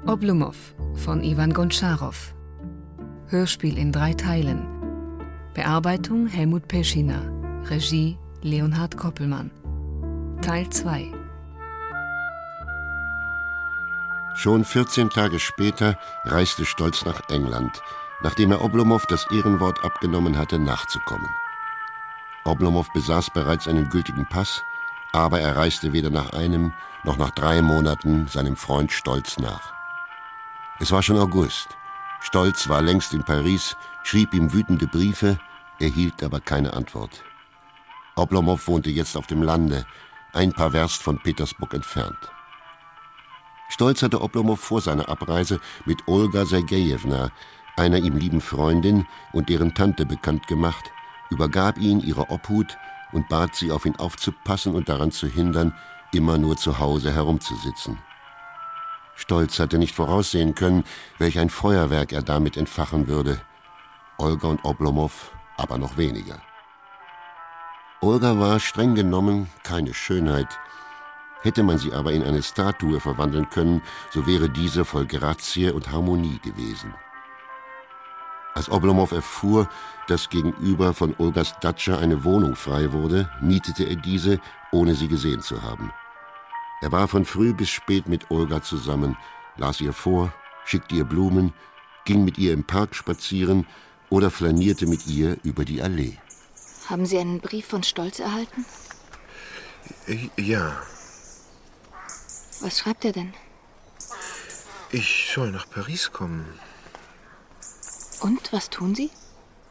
Oblomov von Iwan Gontscharow. Hörspiel in 3 Teilen. Bearbeitung Helmut Peschina. Regie Leonhard Koppelmann. Teil 2. Schon 14 Tage später reiste Stolz nach England, nachdem er Oblomov das Ehrenwort abgenommen hatte, nachzukommen. Oblomov besaß bereits einen gültigen Pass, aber er reiste weder nach einem noch nach 3 Monaten seinem Freund Stolz nach. Es war schon August. Stolz war längst in Paris, schrieb ihm wütende Briefe, erhielt aber keine Antwort. Oblomov wohnte jetzt auf dem Lande, ein paar Werst von Petersburg entfernt. Stolz hatte Oblomov vor seiner Abreise mit Olga Sergejewna, einer ihm lieben Freundin und deren Tante, bekannt gemacht, übergab ihn ihrer Obhut und bat sie, auf ihn aufzupassen und daran zu hindern, immer nur zu Hause herumzusitzen. Stolz hatte nicht voraussehen können, welch ein Feuerwerk er damit entfachen würde. Olga und Oblomov aber noch weniger. Olga war streng genommen keine Schönheit. Hätte man sie aber in eine Statue verwandeln können, so wäre diese voll Grazie und Harmonie gewesen. Als Oblomov erfuhr, dass gegenüber von Olgas Datscha eine Wohnung frei wurde, mietete er diese, ohne sie gesehen zu haben. Er war von früh bis spät mit Olga zusammen, las ihr vor, schickte ihr Blumen, ging mit ihr im Park spazieren oder flanierte mit ihr über die Allee. Haben Sie einen Brief von Stolz erhalten? Ja. Was schreibt er denn? Ich soll nach Paris kommen. Und, was tun Sie?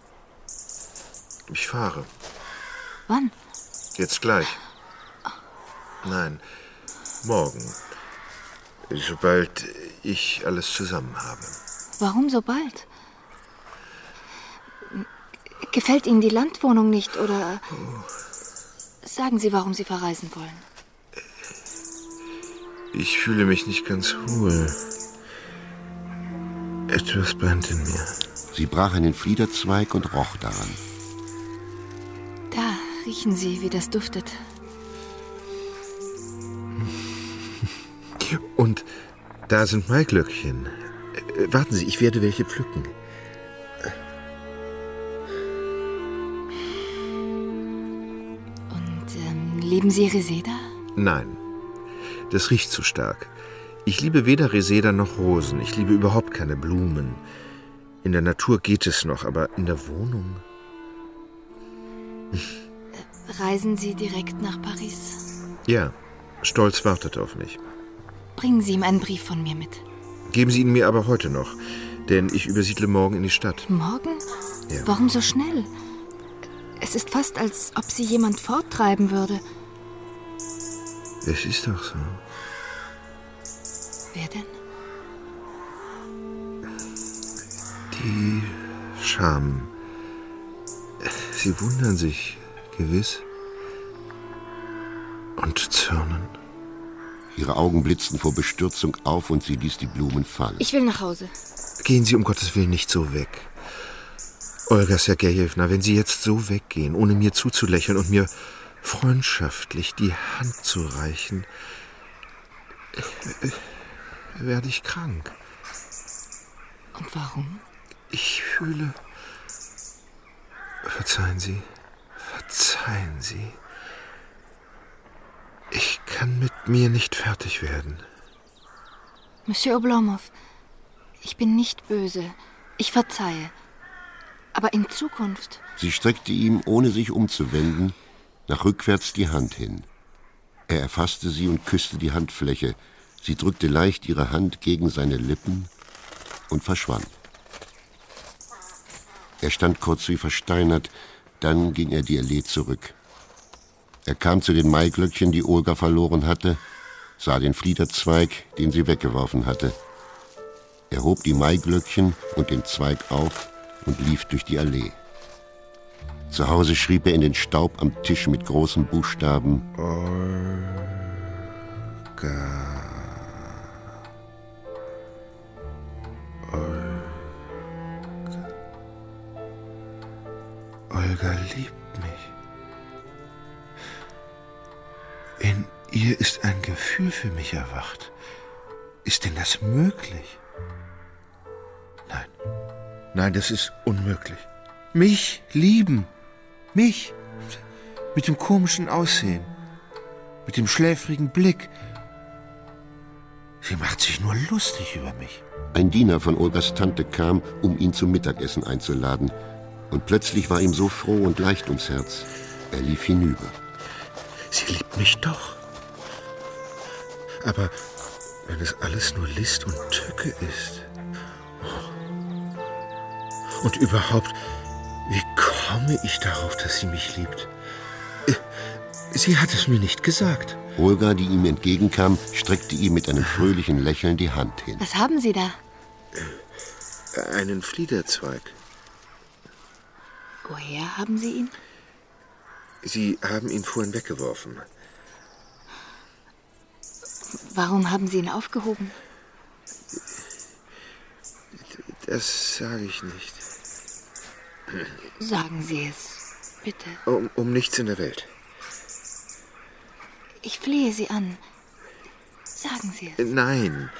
Ich fahre. Wann? Jetzt gleich. Nein, morgen. Sobald ich alles zusammen habe. Warum so bald? Gefällt Ihnen die Landwohnung nicht, oder... Sagen Sie, warum Sie verreisen wollen. Ich fühle mich nicht ganz wohl. Etwas brennt in mir. Sie brach einen Fliederzweig und roch daran. Da riechen Sie, wie das duftet. Und da sind Maiglöckchen. Warten Sie, ich werde welche pflücken. Und lieben Sie Reseda? Nein, das riecht zu stark. Ich liebe weder Reseda noch Rosen. Ich liebe überhaupt keine Blumen. In der Natur geht es noch, aber in der Wohnung... Reisen Sie direkt nach Paris? Ja, Stolz wartet auf mich. Bringen Sie ihm einen Brief von mir mit. Geben Sie ihn mir aber heute noch, denn ich übersiedle morgen in die Stadt. Morgen? Ja. Warum so schnell? Es ist fast, als ob Sie jemand forttreiben würde. Es ist doch so. Wer denn? Die Scham. Sie wundern sich, gewiss. Und zürnen. Ihre Augen blitzten vor Bestürzung auf und sie ließ die Blumen fallen. Ich will nach Hause. Gehen Sie um Gottes Willen nicht so weg. Olga Sergejewna, wenn Sie jetzt so weggehen, ohne mir zuzulächeln und mir freundschaftlich die Hand zu reichen, werde ich krank. Und warum? Ich fühle... Verzeihen Sie. Ich kann mit mir nicht fertig werden. Monsieur Oblomov, ich bin nicht böse. Ich verzeihe. Aber in Zukunft... Sie streckte ihm, ohne sich umzuwenden, nach rückwärts die Hand hin. Er erfasste sie und küsste die Handfläche. Sie drückte leicht ihre Hand gegen seine Lippen und verschwand. Er stand kurz wie versteinert, dann ging er die Allee zurück. Er kam zu den Maiglöckchen, die Olga verloren hatte, sah den Fliederzweig, den sie weggeworfen hatte. Er hob die Maiglöckchen und den Zweig auf und lief durch die Allee. Zu Hause schrieb er in den Staub am Tisch mit großen Buchstaben: Olga. Olga liebt mich. In ihr ist ein Gefühl für mich erwacht. Ist denn das möglich? Nein, das ist unmöglich. Mich lieben. Mich. Mit dem komischen Aussehen. Mit dem schläfrigen Blick. Sie macht sich nur lustig über mich. Ein Diener von Olgas Tante kam, um ihn zum Mittagessen einzuladen. Und plötzlich war ihm so froh und leicht ums Herz. Er lief hinüber. Sie liebt mich doch. Aber wenn es alles nur List und Tücke ist. Und überhaupt, wie komme ich darauf, dass sie mich liebt? Sie hat es mir nicht gesagt. Olga, die ihm entgegenkam, streckte ihm mit einem fröhlichen Lächeln die Hand hin. Was haben Sie da? Einen Fliederzweig. Woher haben Sie ihn? Sie haben ihn vorhin weggeworfen. Warum haben Sie ihn aufgehoben? Das sage ich nicht. Sagen Sie es, bitte. Um nichts in der Welt. Ich flehe Sie an. Sagen Sie es. Nein.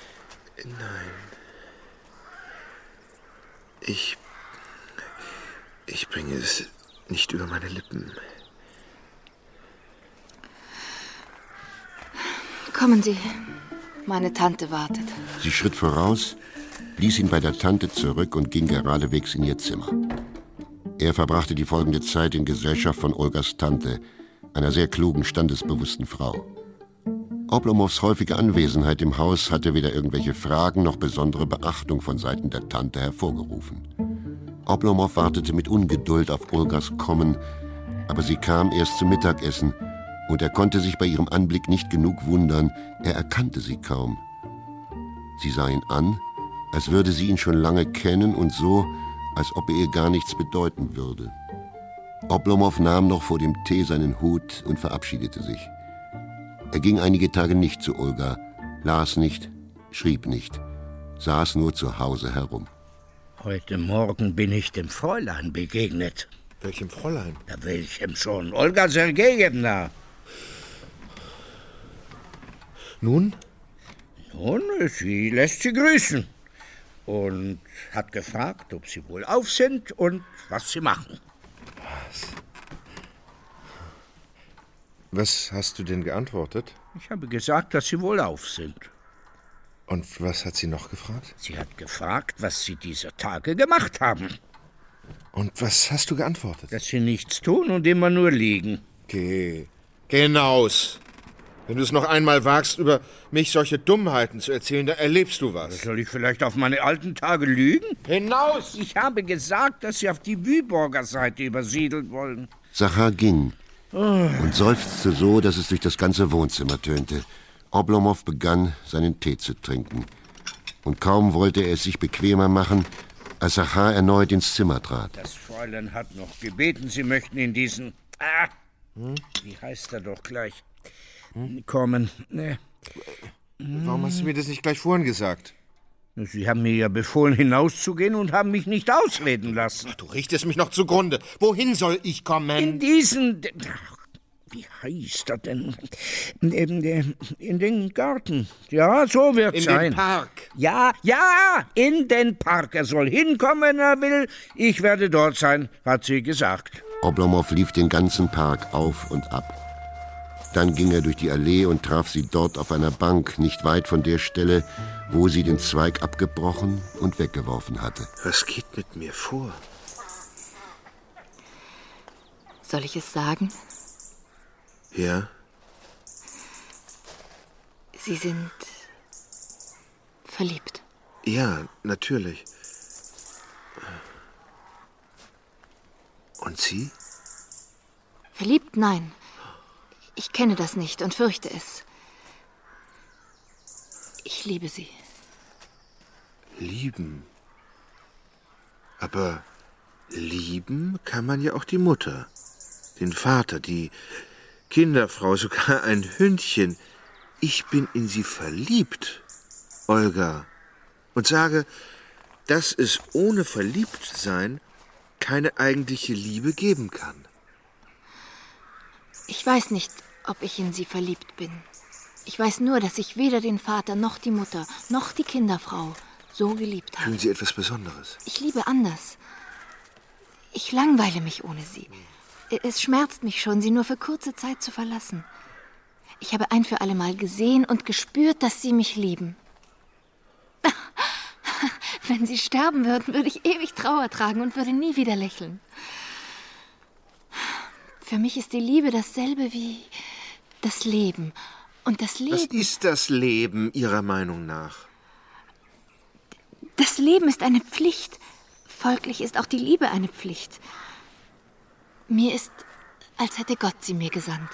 Ich bringe es nicht über meine Lippen. Kommen Sie. Meine Tante wartet. Sie schritt voraus, ließ ihn bei der Tante zurück und ging geradewegs in ihr Zimmer. Er verbrachte die folgende Zeit in Gesellschaft von Olgas Tante, einer sehr klugen, standesbewussten Frau. Oblomows häufige Anwesenheit im Haus hatte weder irgendwelche Fragen noch besondere Beachtung von Seiten der Tante hervorgerufen. Oblomow wartete mit Ungeduld auf Olgas Kommen, aber sie kam erst zum Mittagessen und er konnte sich bei ihrem Anblick nicht genug wundern, er erkannte sie kaum. Sie sah ihn an, als würde sie ihn schon lange kennen und so, als ob er ihr gar nichts bedeuten würde. Oblomow nahm noch vor dem Tee seinen Hut und verabschiedete sich. Er ging einige Tage nicht zu Olga, las nicht, schrieb nicht, saß nur zu Hause herum. Heute Morgen bin ich dem Fräulein begegnet. Welchem Fräulein? Ja, welchem schon? Olga Sergejewna. Nun? Nun, sie lässt sie grüßen und hat gefragt, ob sie wohl auf sind und was sie machen. Was hast du denn geantwortet? Ich habe gesagt, dass sie wohl auf sind. Und was hat sie noch gefragt? Sie hat gefragt, was sie dieser Tage gemacht haben. Und was hast du geantwortet? Dass sie nichts tun und immer nur liegen. Geh hinaus. Wenn du es noch einmal wagst, über mich solche Dummheiten zu erzählen, dann erlebst du was. Soll ich vielleicht auf meine alten Tage lügen? Hinaus! Ich habe gesagt, dass sie auf die Wyborger Seite übersiedeln wollen. Zachar ging und seufzte so, dass es durch das ganze Wohnzimmer tönte. Oblomow begann, seinen Tee zu trinken. Und kaum wollte er es sich bequemer machen, als Zachar erneut ins Zimmer trat. Das Fräulein hat noch gebeten, sie möchten in diesen... Wie heißt er doch gleich? Kommen. Warum hast du mir das nicht gleich vorhin gesagt? Sie haben mir ja befohlen, hinauszugehen und haben mich nicht ausreden lassen. Ach, du richtest mich noch zugrunde. Wohin soll ich kommen? In diesen... Wie heißt er denn? In den Garten. Ja, so wird's sein. In den Park. Ja, in den Park. Er soll hinkommen, wenn er will. Ich werde dort sein, hat sie gesagt. Oblomow lief den ganzen Park auf und ab. Dann ging er durch die Allee und traf sie dort auf einer Bank, nicht weit von der Stelle, wo sie den Zweig abgebrochen und weggeworfen hatte. Was geht mit mir vor? Soll ich es sagen? Ja? Sie sind verliebt. Ja, natürlich. Und Sie? Verliebt? Nein. Ich kenne das nicht und fürchte es. Ich liebe Sie. Lieben? Aber lieben kann man ja auch die Mutter, den Vater, die Kinderfrau, sogar ein Hündchen. Ich bin in Sie verliebt, Olga, und sage, dass es ohne Verliebtsein keine eigentliche Liebe geben kann. Ich weiß nicht, ob ich in Sie verliebt bin. Ich weiß nur, dass ich weder den Vater noch die Mutter noch die Kinderfrau so geliebt habe. Fühlen Sie etwas Besonderes? Ich liebe anders. Ich langweile mich ohne sie. Es schmerzt mich schon, sie nur für kurze Zeit zu verlassen. Ich habe ein für alle Mal gesehen und gespürt, dass sie mich lieben. Wenn sie sterben würden, würde ich ewig Trauer tragen und würde nie wieder lächeln. Für mich ist die Liebe dasselbe wie das Leben. Und das Leben... Was ist das Leben Ihrer Meinung nach? Das Leben ist eine Pflicht. Folglich ist auch die Liebe eine Pflicht. Mir ist, als hätte Gott sie mir gesandt.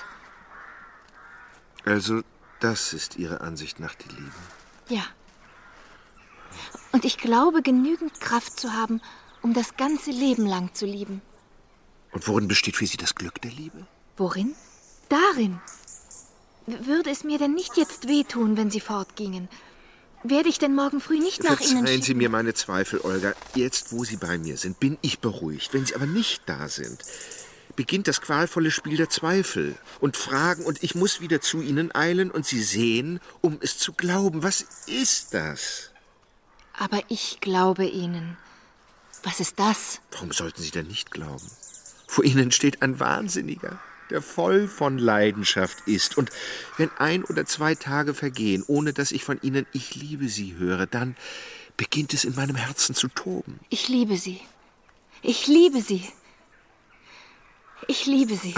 Also, das ist Ihre Ansicht nach die Liebe? Ja. Und ich glaube, genügend Kraft zu haben, um das ganze Leben lang zu lieben. Und worin besteht für Sie das Glück der Liebe? Worin? Darin. Würde es mir denn nicht jetzt wehtun, wenn Sie fortgingen? Werde ich denn morgen früh nicht nach Ihnen... Verzeihen Sie mir meine Zweifel, Olga. Jetzt, wo Sie bei mir sind, bin ich beruhigt. Wenn Sie aber nicht da sind, beginnt das qualvolle Spiel der Zweifel und Fragen, und ich muss wieder zu Ihnen eilen und Sie sehen, um es zu glauben. Was ist das? Aber ich glaube Ihnen. Was ist das? Warum sollten Sie denn nicht glauben? Vor Ihnen steht ein Wahnsinniger, der voll von Leidenschaft ist. Und wenn 1 oder 2 Tage vergehen, ohne dass ich von Ihnen "Ich liebe Sie" höre, dann beginnt es in meinem Herzen zu toben. Ich liebe Sie. Ich liebe Sie. Ich liebe Sie.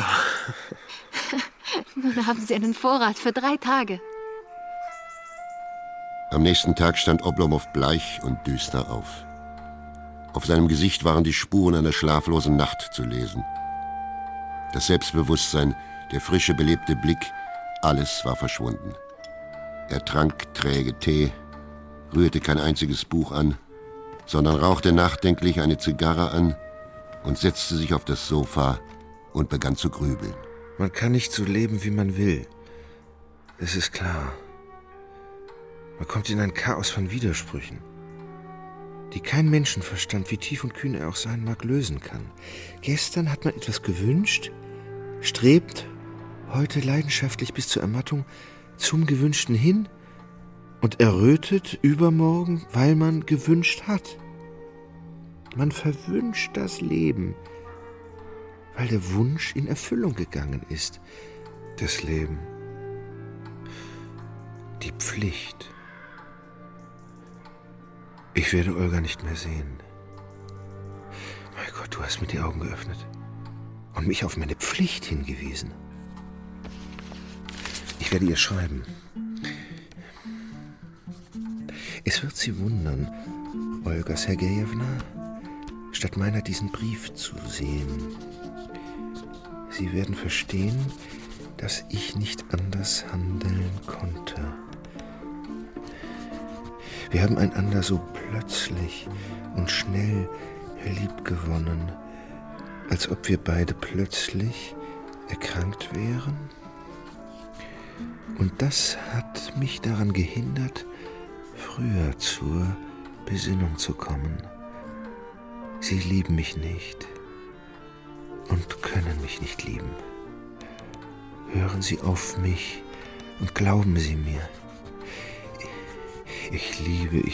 Nun haben Sie einen Vorrat für 3 Tage. Am nächsten Tag stand Oblomov bleich und düster auf. Auf seinem Gesicht waren die Spuren einer schlaflosen Nacht zu lesen. Das Selbstbewusstsein, der frische, belebte Blick, alles war verschwunden. Er trank träge Tee, rührte kein einziges Buch an, sondern rauchte nachdenklich eine Zigarre an und setzte sich auf das Sofa und begann zu grübeln. Man kann nicht so leben, wie man will. Es ist klar. Man kommt in ein Chaos von Widersprüchen, die kein Menschenverstand, wie tief und kühn er auch sein mag, lösen kann. Gestern hat man etwas gewünscht, strebt heute leidenschaftlich bis zur Ermattung zum Gewünschten hin und errötet übermorgen, weil man gewünscht hat. Man verwünscht das Leben, weil der Wunsch in Erfüllung gegangen ist. Das Leben, die Pflicht. Ich werde Olga nicht mehr sehen. Mein Gott, du hast mir die Augen geöffnet und mich auf meine Pflicht hingewiesen. Ich werde ihr schreiben. Es wird Sie wundern, Olga Sergejewna, statt meiner diesen Brief zu sehen. Sie werden verstehen, dass ich nicht anders handeln konnte. Wir haben einander so plötzlich und schnell liebgewonnen, als ob wir beide plötzlich erkrankt wären. Und das hat mich daran gehindert, früher zur Besinnung zu kommen. Sie lieben mich nicht und können mich nicht lieben. Hören Sie auf mich und glauben Sie mir. Ich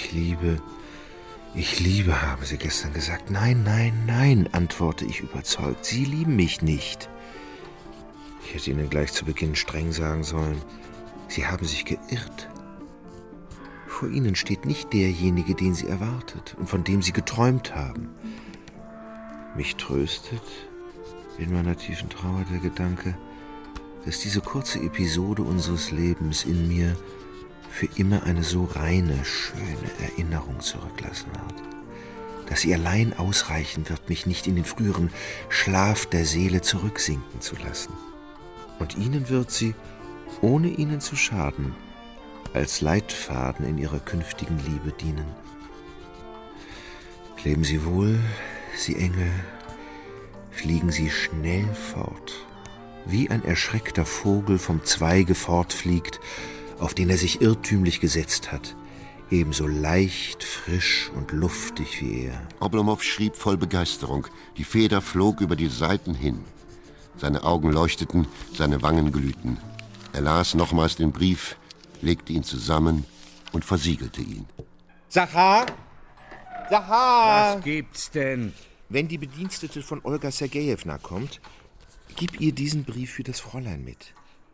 liebe, haben Sie gestern gesagt. Nein, nein, nein, antworte ich überzeugt. Sie lieben mich nicht. Ich hätte Ihnen gleich zu Beginn streng sagen sollen, Sie haben sich geirrt. Vor Ihnen steht nicht derjenige, den Sie erwartet und von dem Sie geträumt haben. Mich tröstet in meiner tiefen Trauer der Gedanke, dass diese kurze Episode unseres Lebens in mir für immer eine so reine, schöne Erinnerung zurücklassen wird, dass sie allein ausreichen wird, mich nicht in den früheren Schlaf der Seele zurücksinken zu lassen. Und Ihnen wird sie, ohne Ihnen zu schaden, als Leitfaden in Ihrer künftigen Liebe dienen. Leben Sie wohl, Sie Engel, fliegen Sie schnell fort, wie ein erschreckter Vogel vom Zweige fortfliegt, auf den er sich irrtümlich gesetzt hat, ebenso leicht, frisch und luftig wie er. Oblomov schrieb voll Begeisterung. Die Feder flog über die Seiten hin. Seine Augen leuchteten, seine Wangen glühten. Er las nochmals den Brief, legte ihn zusammen und versiegelte ihn. Sachar! Sachar! Was gibt's denn? Wenn die Bedienstete von Olga Sergejewna kommt, gib ihr diesen Brief für das Fräulein mit.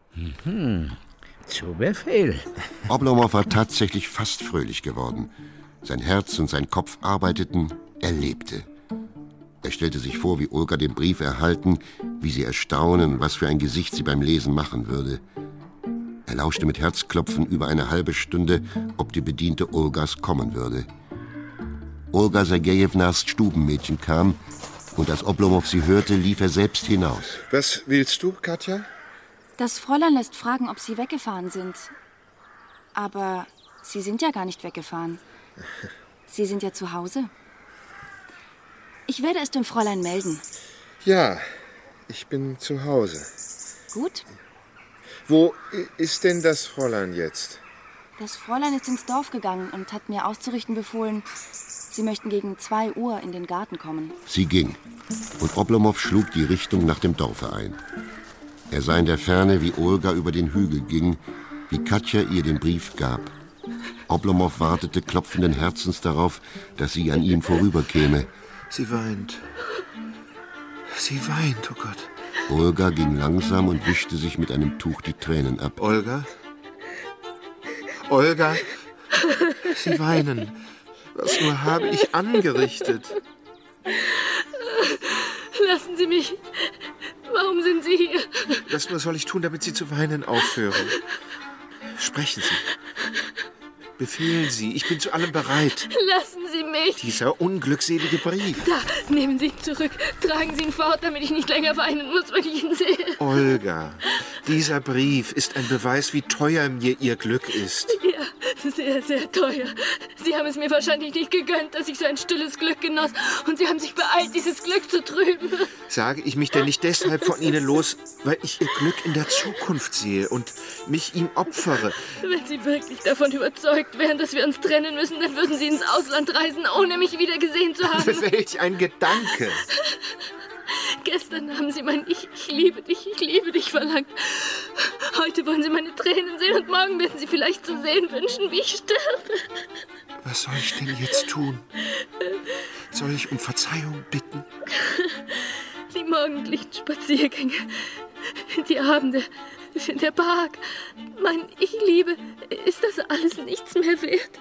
Zu Befehl. Oblomow war tatsächlich fast fröhlich geworden. Sein Herz und sein Kopf arbeiteten, er lebte. Er stellte sich vor, wie Olga den Brief erhalten, wie sie erstaunen, was für ein Gesicht sie beim Lesen machen würde. Er lauschte mit Herzklopfen über eine halbe Stunde, ob die Bediente Olgas kommen würde. Olga Sergejewnas Stubenmädchen kam, und als Oblomow sie hörte, lief er selbst hinaus. Was willst du, Katja? Das Fräulein lässt fragen, ob Sie weggefahren sind. Aber Sie sind ja gar nicht weggefahren. Sie sind ja zu Hause. Ich werde es dem Fräulein melden. Ja, ich bin zu Hause. Gut? Wo ist denn das Fräulein jetzt? Das Fräulein ist ins Dorf gegangen und hat mir auszurichten befohlen, Sie möchten gegen 2 Uhr in den Garten kommen. Sie ging, und Oblomow schlug die Richtung nach dem Dorfe ein. Er sah in der Ferne, wie Olga über den Hügel ging, wie Katja ihr den Brief gab. Oblomow wartete klopfenden Herzens darauf, dass sie an ihm vorüberkäme. Sie weint. Sie weint, oh Gott. Olga ging langsam und wischte sich mit einem Tuch die Tränen ab. Olga? Olga? Sie weinen. Was nur habe ich angerichtet? Lassen Sie mich. Warum sind Sie hier? Was nur soll ich tun, damit Sie zu weinen aufhören? Sprechen Sie. Befehlen Sie, ich bin zu allem bereit. Lassen Sie mich. Dieser unglückselige Brief. Da, nehmen Sie ihn zurück. Tragen Sie ihn fort, damit ich nicht länger weinen muss, wenn ich ihn sehe. Olga, dieser Brief ist ein Beweis, wie teuer mir Ihr Glück ist. Ja, sehr, sehr teuer. Sie haben es mir wahrscheinlich nicht gegönnt, dass ich so ein stilles Glück genoss. Und Sie haben sich beeilt, dieses Glück zu trüben. Sage ich mich denn nicht deshalb von Ihnen los, weil ich Ihr Glück in der Zukunft sehe und mich ihm opfere? Wenn Sie wirklich davon überzeugt wären, dass wir uns trennen müssen, dann würden Sie ins Ausland reisen, ohne mich wieder gesehen zu haben. Welch ein Gedanke! Gestern haben Sie mein ich liebe dich verlangt. Heute wollen Sie meine Tränen sehen und morgen werden Sie vielleicht zu sehen wünschen, wie ich sterbe. Was soll ich denn jetzt tun? Soll ich um Verzeihung bitten? Die morgendlichen Spaziergänge, die Abende in der Park, mein Ich liebe, ist das alles nichts mehr wert?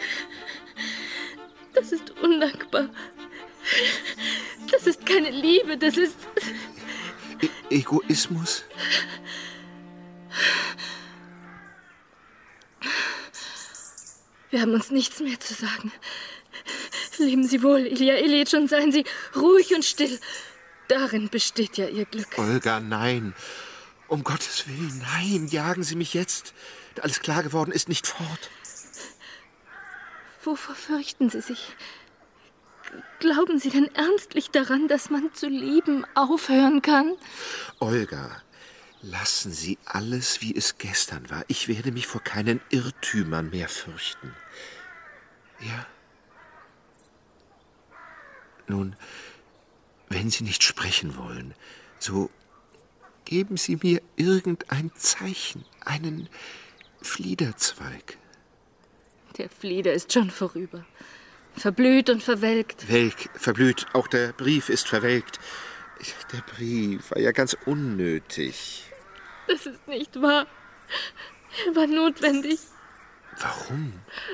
Das ist undankbar. Das ist keine Liebe, das ist... Egoismus? Wir haben uns nichts mehr zu sagen. Leben Sie wohl, Ilja Iljitsch, und seien Sie ruhig und still. Darin besteht ja Ihr Glück. Olga, nein. Um Gottes Willen, nein. Jagen Sie mich jetzt, da alles klar geworden ist, nicht fort. Wovor fürchten Sie sich? Glauben Sie denn ernstlich daran, dass man zu lieben aufhören kann? Olga, lassen Sie alles, wie es gestern war. Ich werde mich vor keinen Irrtümern mehr fürchten. Ja? Nun, wenn Sie nicht sprechen wollen, so geben Sie mir irgendein Zeichen, einen Fliederzweig. Der Flieder ist schon vorüber. Verblüht und verwelkt. Verblüht, auch der Brief ist verwelkt. Der Brief war ja ganz unnötig. Das ist nicht wahr. Er war notwendig. Warum?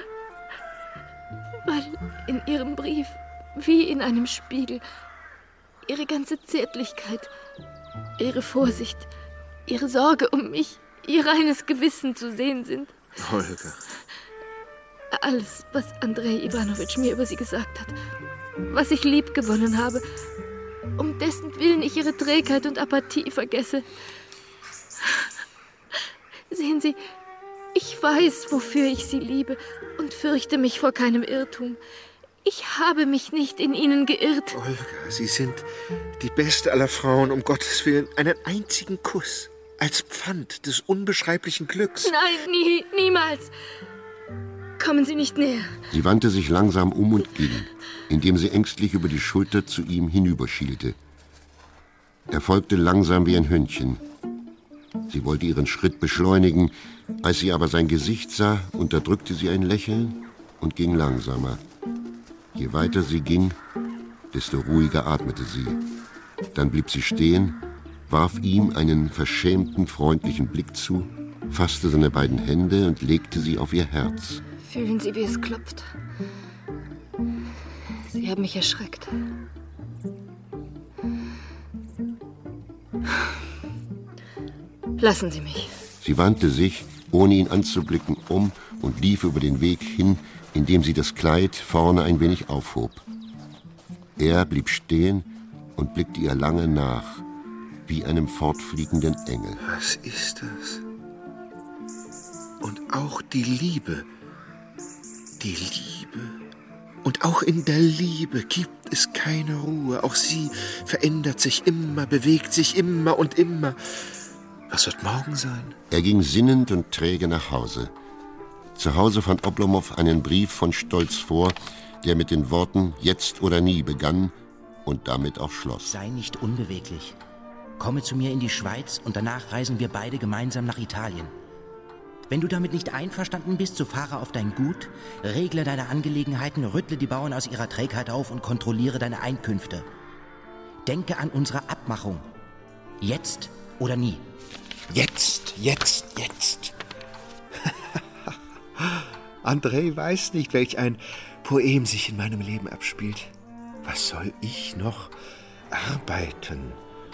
Weil in Ihrem Brief, wie in einem Spiegel, Ihre ganze Zärtlichkeit, Ihre Vorsicht, Ihre Sorge um mich, Ihr reines Gewissen zu sehen sind. Olga. Alles, was Andrei Iwanowitsch mir über Sie gesagt hat, was ich liebgewonnen habe, um dessen Willen ich Ihre Trägheit und Apathie vergesse. Sehen Sie, ich weiß, wofür ich Sie liebe und fürchte mich vor keinem Irrtum. Ich habe mich nicht in Ihnen geirrt. Olga, Sie sind die beste aller Frauen, um Gottes Willen, einen einzigen Kuss als Pfand des unbeschreiblichen Glücks. Nein, niemals. Kommen Sie nicht näher. Sie wandte sich langsam um und ging, indem sie ängstlich über die Schulter zu ihm hinüberschielte. Er folgte langsam wie ein Hündchen. Sie wollte ihren Schritt beschleunigen. Als sie aber sein Gesicht sah, unterdrückte sie ein Lächeln und ging langsamer. Je weiter sie ging, desto ruhiger atmete sie. Dann blieb sie stehen, warf ihm einen verschämten, freundlichen Blick zu, fasste seine beiden Hände und legte sie auf ihr Herz. Fühlen Sie, wie es klopft? Sie haben mich erschreckt. Lassen Sie mich. Sie wandte sich, ohne ihn anzublicken, um und lief über den Weg hin, indem sie das Kleid vorne ein wenig aufhob. Er blieb stehen und blickte ihr lange nach, wie einem fortfliegenden Engel. Was ist das? Und auch die Liebe. Die Liebe. Und auch in der Liebe gibt es keine Ruhe. Auch sie verändert sich immer, bewegt sich immer und immer. Was wird morgen sein? Er ging sinnend und träge nach Hause. Zu Hause fand Oblomow einen Brief von Stolz vor, der mit den Worten »Jetzt oder nie« begann und damit auch schloss. Sei nicht unbeweglich. Komme zu mir in die Schweiz und danach reisen wir beide gemeinsam nach Italien. Wenn du damit nicht einverstanden bist, so fahre auf dein Gut, regle deine Angelegenheiten, rüttle die Bauern aus ihrer Trägheit auf und kontrolliere deine Einkünfte. Denke an unsere Abmachung. Jetzt oder nie. Jetzt, jetzt, jetzt. André weiß nicht, welch ein Poem sich in meinem Leben abspielt. Was soll ich noch arbeiten?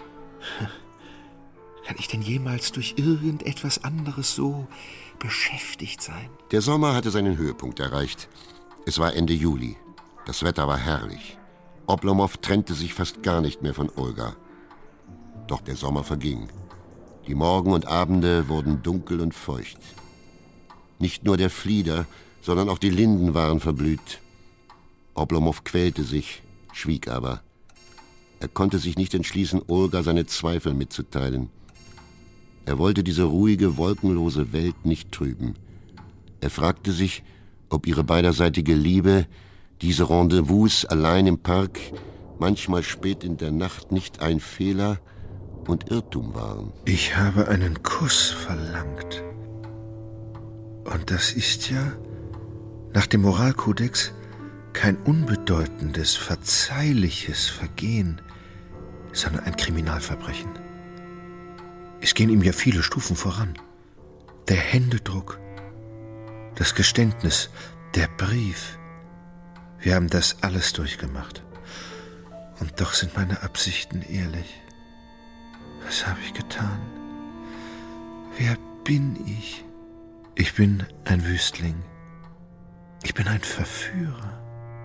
Kann ich denn jemals durch irgendetwas anderes so beschäftigt sein? Der Sommer hatte seinen Höhepunkt erreicht. Es war Ende Juli. Das Wetter war herrlich. Oblomow trennte sich fast gar nicht mehr von Olga. Doch der Sommer verging. Die Morgen und Abende wurden dunkel und feucht. Nicht nur der Flieder, sondern auch die Linden waren verblüht. Oblomow quälte sich, schwieg aber. Er konnte sich nicht entschließen, Olga seine Zweifel mitzuteilen. Er wollte diese ruhige, wolkenlose Welt nicht trüben. Er fragte sich, ob ihre beiderseitige Liebe, diese Rendezvous allein im Park, manchmal spät in der Nacht nicht ein Fehler und Irrtum waren. Ich habe einen Kuss verlangt. Und das ist ja, nach dem Moralkodex, kein unbedeutendes, verzeihliches Vergehen, sondern ein Kriminalverbrechen. Es gehen ihm ja viele Stufen voran. Der Händedruck, das Geständnis, der Brief. Wir haben das alles durchgemacht. Und doch sind meine Absichten ehrlich. Was habe ich getan? Wer bin ich? Ich bin ein Wüstling. Ich bin ein Verführer.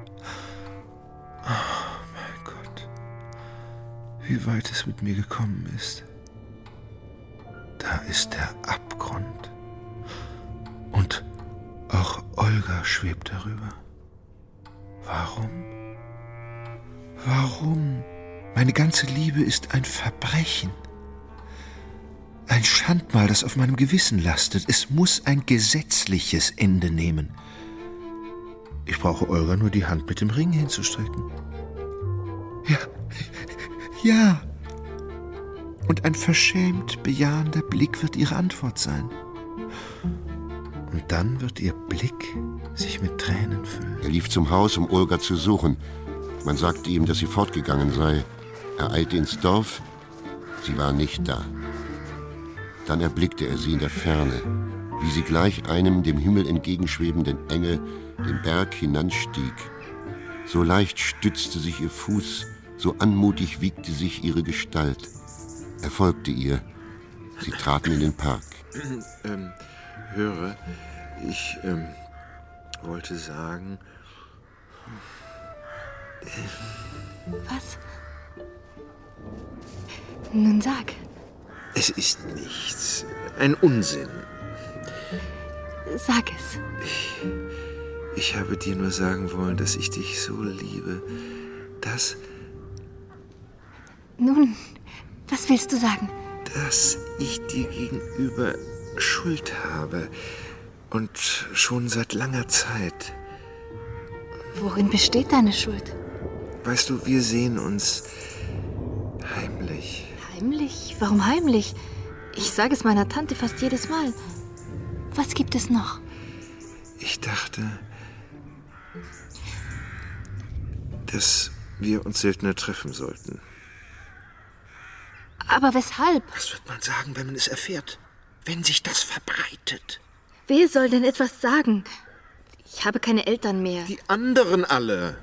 Oh mein Gott, wie weit es mit mir gekommen ist. Da ist der Abgrund. Und auch Olga schwebt darüber. Warum? Warum? Meine ganze Liebe ist ein Verbrechen. Ein Schandmal, das auf meinem Gewissen lastet. Es muss ein gesetzliches Ende nehmen. Ich brauche Olga nur die Hand mit dem Ring hinzustrecken. Ja. Und ein verschämt bejahender Blick wird ihre Antwort sein. Und dann wird ihr Blick sich mit Tränen füllen. Er lief zum Haus, um Olga zu suchen. Man sagte ihm, dass sie fortgegangen sei. Er eilte ins Dorf. Sie war nicht da. Dann erblickte er sie in der Ferne, wie sie gleich einem dem Himmel entgegenschwebenden Engel den Berg hinanstieg. So leicht stützte sich ihr Fuß, so anmutig wiegte sich ihre Gestalt. Er folgte ihr. Sie traten in den Park. Höre, ich wollte sagen... Was? Nun sag. Es ist nichts. Ein Unsinn. Sag es. Ich habe dir nur sagen wollen, dass ich dich so liebe, dass... Nun, was willst du sagen? Dass ich dir gegenüber Schuld habe. Und schon seit langer Zeit. Worin besteht deine Schuld? Weißt du, wir sehen uns heimlich. Heimlich? Warum heimlich? Ich sage es meiner Tante fast jedes Mal. Was gibt es noch? Ich dachte, dass wir uns seltener treffen sollten. Aber weshalb? Was wird man sagen, wenn man es erfährt? Wenn sich das verbreitet? Wer soll denn etwas sagen? Ich habe keine Eltern mehr. Die anderen alle.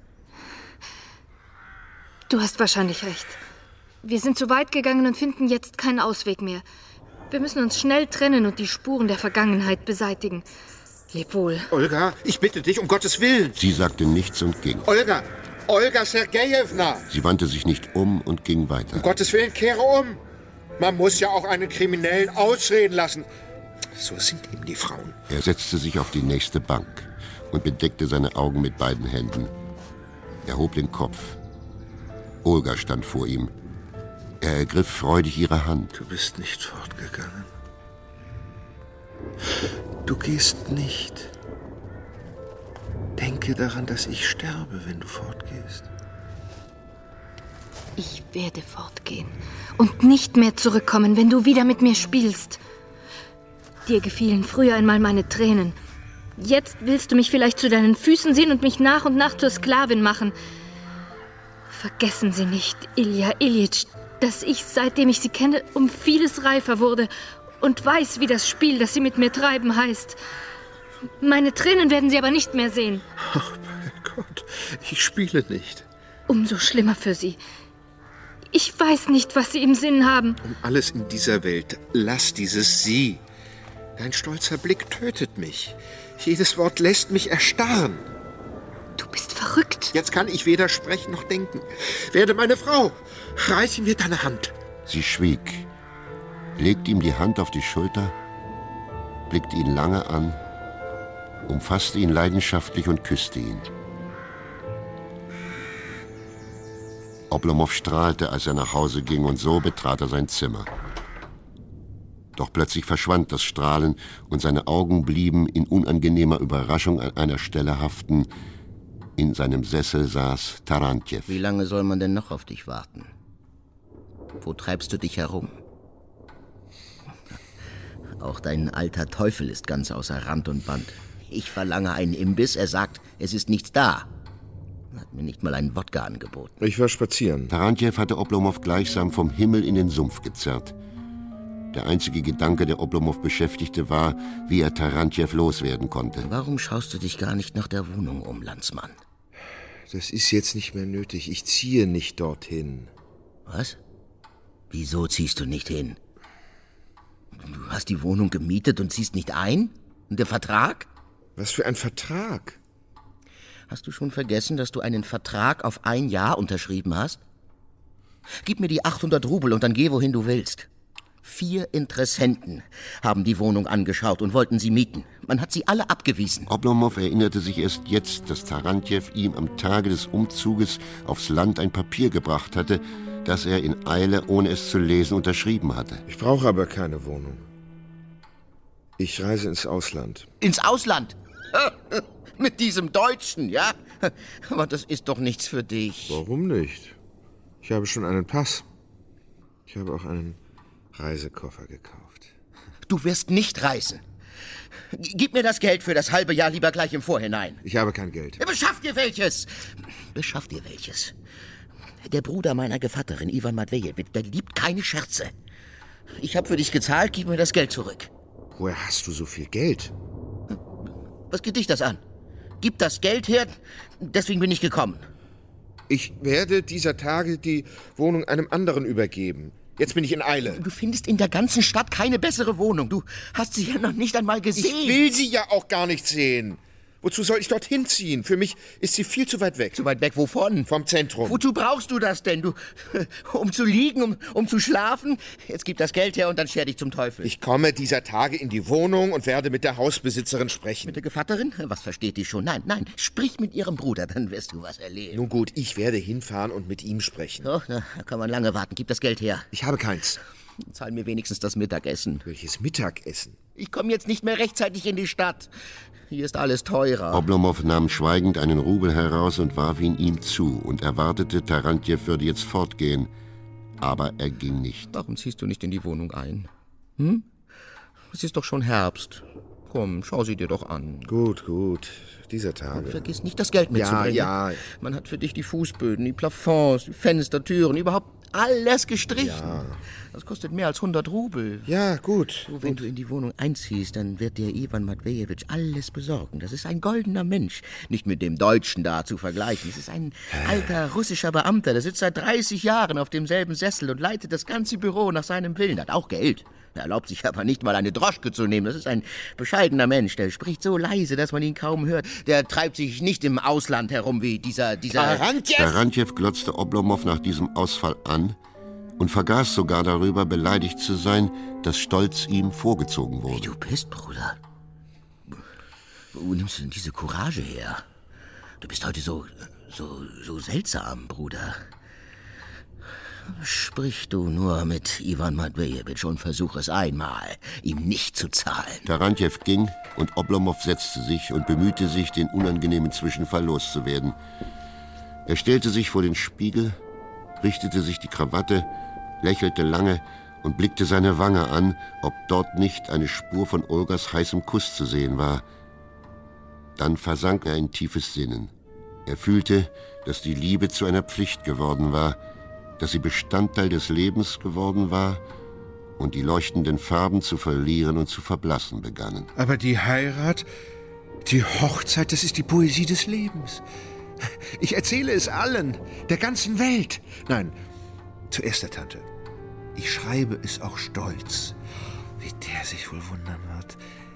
Du hast wahrscheinlich recht. Wir sind zu weit gegangen und finden jetzt keinen Ausweg mehr. Wir müssen uns schnell trennen und die Spuren der Vergangenheit beseitigen. Leb wohl. Olga, ich bitte dich, um Gottes Willen. Sie sagte nichts und ging. Olga Sergejewna. Sie wandte sich nicht um und ging weiter. Um Gottes Willen, kehre um. Man muss ja auch einen Kriminellen ausreden lassen. So sind eben die Frauen. Er setzte sich auf die nächste Bank und bedeckte seine Augen mit beiden Händen. Er hob den Kopf. Olga stand vor ihm. Er ergriff freudig ihre Hand. Du bist nicht fortgegangen. Du gehst nicht. Denke daran, dass ich sterbe, wenn du fortgehst. Ich werde fortgehen und nicht mehr zurückkommen, wenn du wieder mit mir spielst. Dir gefielen früher einmal meine Tränen. Jetzt willst du mich vielleicht zu deinen Füßen sehen und mich nach und nach zur Sklavin machen. Vergessen Sie nicht, Ilja Iljitsch, dass ich, seitdem ich Sie kenne, um vieles reifer wurde und weiß, wie das Spiel, das Sie mit mir treiben, heißt. Meine Tränen werden Sie aber nicht mehr sehen. Ach, bei Gott, ich spiele nicht. Umso schlimmer für Sie. Ich weiß nicht, was Sie im Sinn haben. Um alles in dieser Welt, lass dieses Sie. Dein stolzer Blick tötet mich. Jedes Wort lässt mich erstarren. Du bist verrückt. Jetzt kann ich weder sprechen noch denken. Werde meine Frau. Reiche mir deine Hand. Sie schwieg, legte ihm die Hand auf die Schulter, blickte ihn lange an, umfasste ihn leidenschaftlich und küsste ihn. Oblomow strahlte, als er nach Hause ging, und so betrat er sein Zimmer. Doch plötzlich verschwand das Strahlen und seine Augen blieben in unangenehmer Überraschung an einer Stelle haften. In seinem Sessel saß Tarantjew. Wie lange soll man denn noch auf dich warten? Wo treibst du dich herum? Auch dein alter Teufel ist ganz außer Rand und Band. Ich verlange einen Imbiss, er sagt, es ist nichts da. Hat mir nicht mal einen Wodka angeboten. Ich war spazieren. Tarantjew hatte Oblomow gleichsam vom Himmel in den Sumpf gezerrt. Der einzige Gedanke, der Oblomow beschäftigte, war, wie er Tarantjew loswerden konnte. Warum schaust du dich gar nicht nach der Wohnung um, Landsmann? Das ist jetzt nicht mehr nötig. Ich ziehe nicht dorthin. Was? Wieso ziehst du nicht hin? Du hast die Wohnung gemietet und ziehst nicht ein? Und der Vertrag? Was für ein Vertrag? Hast du schon vergessen, dass du einen Vertrag auf 1 Jahr unterschrieben hast? Gib mir die 800 Rubel und dann geh, wohin du willst. 4 Interessenten haben die Wohnung angeschaut und wollten sie mieten. Man hat sie alle abgewiesen. Oblomow erinnerte sich erst jetzt, dass Tarantjew ihm am Tage des Umzuges aufs Land ein Papier gebracht hatte, das er in Eile, ohne es zu lesen, unterschrieben hatte. Ich brauche aber keine Wohnung. Ich reise ins Ausland. Ins Ausland? Mit diesem Deutschen, ja? Aber das ist doch nichts für dich. Warum nicht? Ich habe schon einen Pass. Ich habe auch einen Reisekoffer gekauft. Du wirst nicht reisen. Gib mir das Geld für das halbe Jahr lieber gleich im Vorhinein. Ich habe kein Geld. Ja, beschaff dir welches. Beschaff dir welches. Der Bruder meiner Gevatterin, Iwan Matwejewitsch, der liebt keine Scherze. Ich habe für dich gezahlt, gib mir das Geld zurück. Woher hast du so viel Geld? Was geht dich das an? Gib das Geld her, deswegen bin ich gekommen. Ich werde dieser Tage die Wohnung einem anderen übergeben. Jetzt bin ich in Eile. Du findest in der ganzen Stadt keine bessere Wohnung. Du hast sie ja noch nicht einmal gesehen. Ich will sie ja auch gar nicht sehen. Wozu soll ich dorthin ziehen? Für mich ist sie viel zu weit weg. Zu weit weg wovon? Vom Zentrum. Wozu brauchst du das denn? Um zu liegen, um zu schlafen? Jetzt gib das Geld her und dann scher dich zum Teufel. Ich komme dieser Tage in die Wohnung und werde mit der Hausbesitzerin sprechen. Mit der Gevatterin? Was versteht die schon? Nein, sprich mit ihrem Bruder, dann wirst du was erleben. Nun gut, ich werde hinfahren und mit ihm sprechen. Oh, da kann man lange warten. Gib das Geld her. Ich habe keins. Zahl mir wenigstens das Mittagessen. Welches Mittagessen? Ich komme jetzt nicht mehr rechtzeitig in die Stadt. Hier ist alles teurer. Oblomow nahm schweigend einen Rubel heraus und warf ihn ihm zu und erwartete, Tarantjew würde jetzt fortgehen. Aber er ging nicht. Warum ziehst du nicht in die Wohnung ein? Hm? Es ist doch schon Herbst. Komm, schau sie dir doch an. Gut, dieser Tage. Und vergiss nicht, das Geld mitzubringen. Ja. Man hat für dich die Fußböden, die Plafonds, die Fenster, Türen, überhaupt alles gestrichen. Ja. Das kostet mehr als 100 Rubel. Ja, gut. Wenn du in die Wohnung einziehst, dann wird dir Iwan Matwejewitsch alles besorgen. Das ist ein goldener Mensch. Nicht mit dem Deutschen da zu vergleichen. Es ist ein alter russischer Beamter, der sitzt seit 30 Jahren auf demselben Sessel und leitet das ganze Büro nach seinem Willen. Hat auch Geld. Er erlaubt sich aber nicht mal eine Droschke zu nehmen. Das ist ein bescheidener Mensch. Der spricht so leise, dass man ihn kaum hört. Der treibt sich nicht im Ausland herum wie dieser... Tarantjew glotzte Oblomow nach diesem Ausfall an und vergaß sogar darüber, beleidigt zu sein, dass Stolz ihm vorgezogen wurde. Wie du bist, Bruder. Wo nimmst du denn diese Courage her? Du bist heute so seltsam, Bruder. Sprich du nur mit Iwan Matwejewitsch und versuch es einmal, ihm nicht zu zahlen. Tarantjew ging und Oblomow setzte sich und bemühte sich, den unangenehmen Zwischenfall loszuwerden. Er stellte sich vor den Spiegel, richtete sich die Krawatte, lächelte lange und blickte seine Wange an, ob dort nicht eine Spur von Olgas heißem Kuss zu sehen war. Dann versank er in tiefes Sinnen. Er fühlte, dass die Liebe zu einer Pflicht geworden war, dass sie Bestandteil des Lebens geworden war und die leuchtenden Farben zu verlieren und zu verblassen begannen. Aber die Heirat, die Hochzeit, das ist die Poesie des Lebens. Ich erzähle es allen, der ganzen Welt. Nein, zuerst der Tante. Ich schreibe es auch Stolz, wie der sich wohl wundern wird.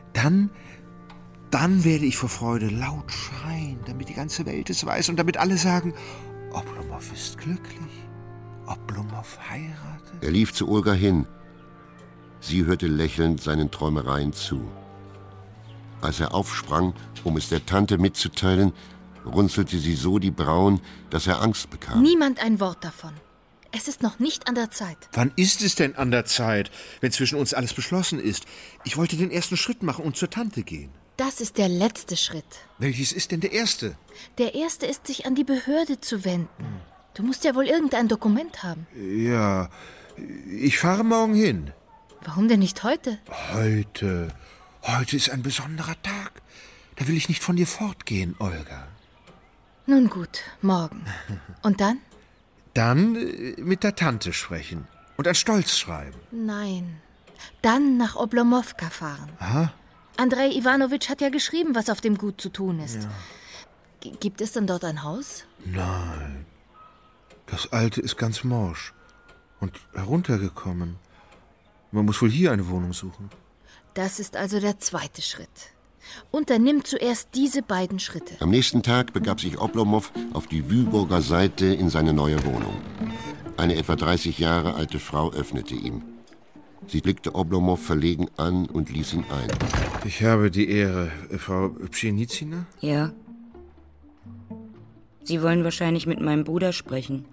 Dann werde ich vor Freude laut schreien, damit die ganze Welt es weiß und damit alle sagen, Oblomow ist glücklich. Oblomow heiratet? Er lief zu Olga hin. Sie hörte lächelnd seinen Träumereien zu. Als er aufsprang, um es der Tante mitzuteilen, runzelte sie so die Brauen, dass er Angst bekam. Niemand ein Wort davon. Es ist noch nicht an der Zeit. Wann ist es denn an der Zeit, wenn zwischen uns alles beschlossen ist? Ich wollte den ersten Schritt machen und zur Tante gehen. Das ist der letzte Schritt. Welches ist denn der erste? Der erste ist, sich an die Behörde zu wenden. Du musst ja wohl irgendein Dokument haben. Ja, ich fahre morgen hin. Warum denn nicht heute? Heute ist ein besonderer Tag. Da will ich nicht von dir fortgehen, Olga. Nun gut, morgen. Und dann? Dann mit der Tante sprechen und an Stolz schreiben. Nein, dann nach Oblomowka fahren. Aha. Andrei Iwanowitsch hat ja geschrieben, was auf dem Gut zu tun ist. Ja. Gibt es denn dort ein Haus? Nein. Das alte ist ganz morsch und heruntergekommen. Man muss wohl hier eine Wohnung suchen. Das ist also der zweite Schritt. Unternimm zuerst diese beiden Schritte. Am nächsten Tag begab sich Oblomow auf die Wyborger Seite in seine neue Wohnung. Eine etwa 30 Jahre alte Frau öffnete ihm. Sie blickte Oblomow verlegen an und ließ ihn ein. Ich habe die Ehre, Frau Pschenizina? Ja. Sie wollen wahrscheinlich mit meinem Bruder sprechen.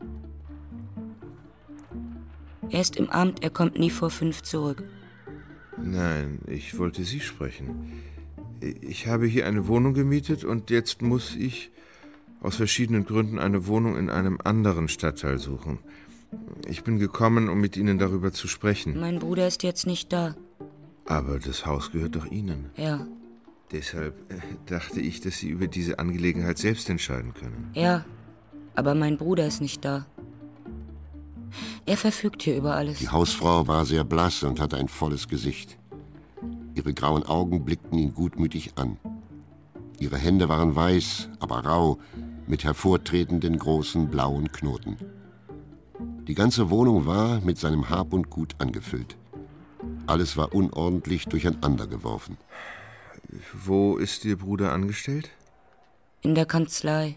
Er ist im Amt, er kommt nie vor 5 zurück. Nein, ich wollte Sie sprechen. Ich habe hier eine Wohnung gemietet und jetzt muss ich aus verschiedenen Gründen eine Wohnung in einem anderen Stadtteil suchen. Ich bin gekommen, um mit Ihnen darüber zu sprechen. Mein Bruder ist jetzt nicht da. Aber das Haus gehört doch Ihnen. Ja. Deshalb dachte ich, dass Sie über diese Angelegenheit selbst entscheiden können. Ja, aber mein Bruder ist nicht da. Er verfügt hier über alles. Die Hausfrau war sehr blass und hatte ein volles Gesicht. Ihre grauen Augen blickten ihn gutmütig an. Ihre Hände waren weiß, aber rau, mit hervortretenden großen blauen Knoten. Die ganze Wohnung war mit seinem Hab und Gut angefüllt. Alles war unordentlich durcheinandergeworfen. Wo ist Ihr Bruder angestellt? In der Kanzlei.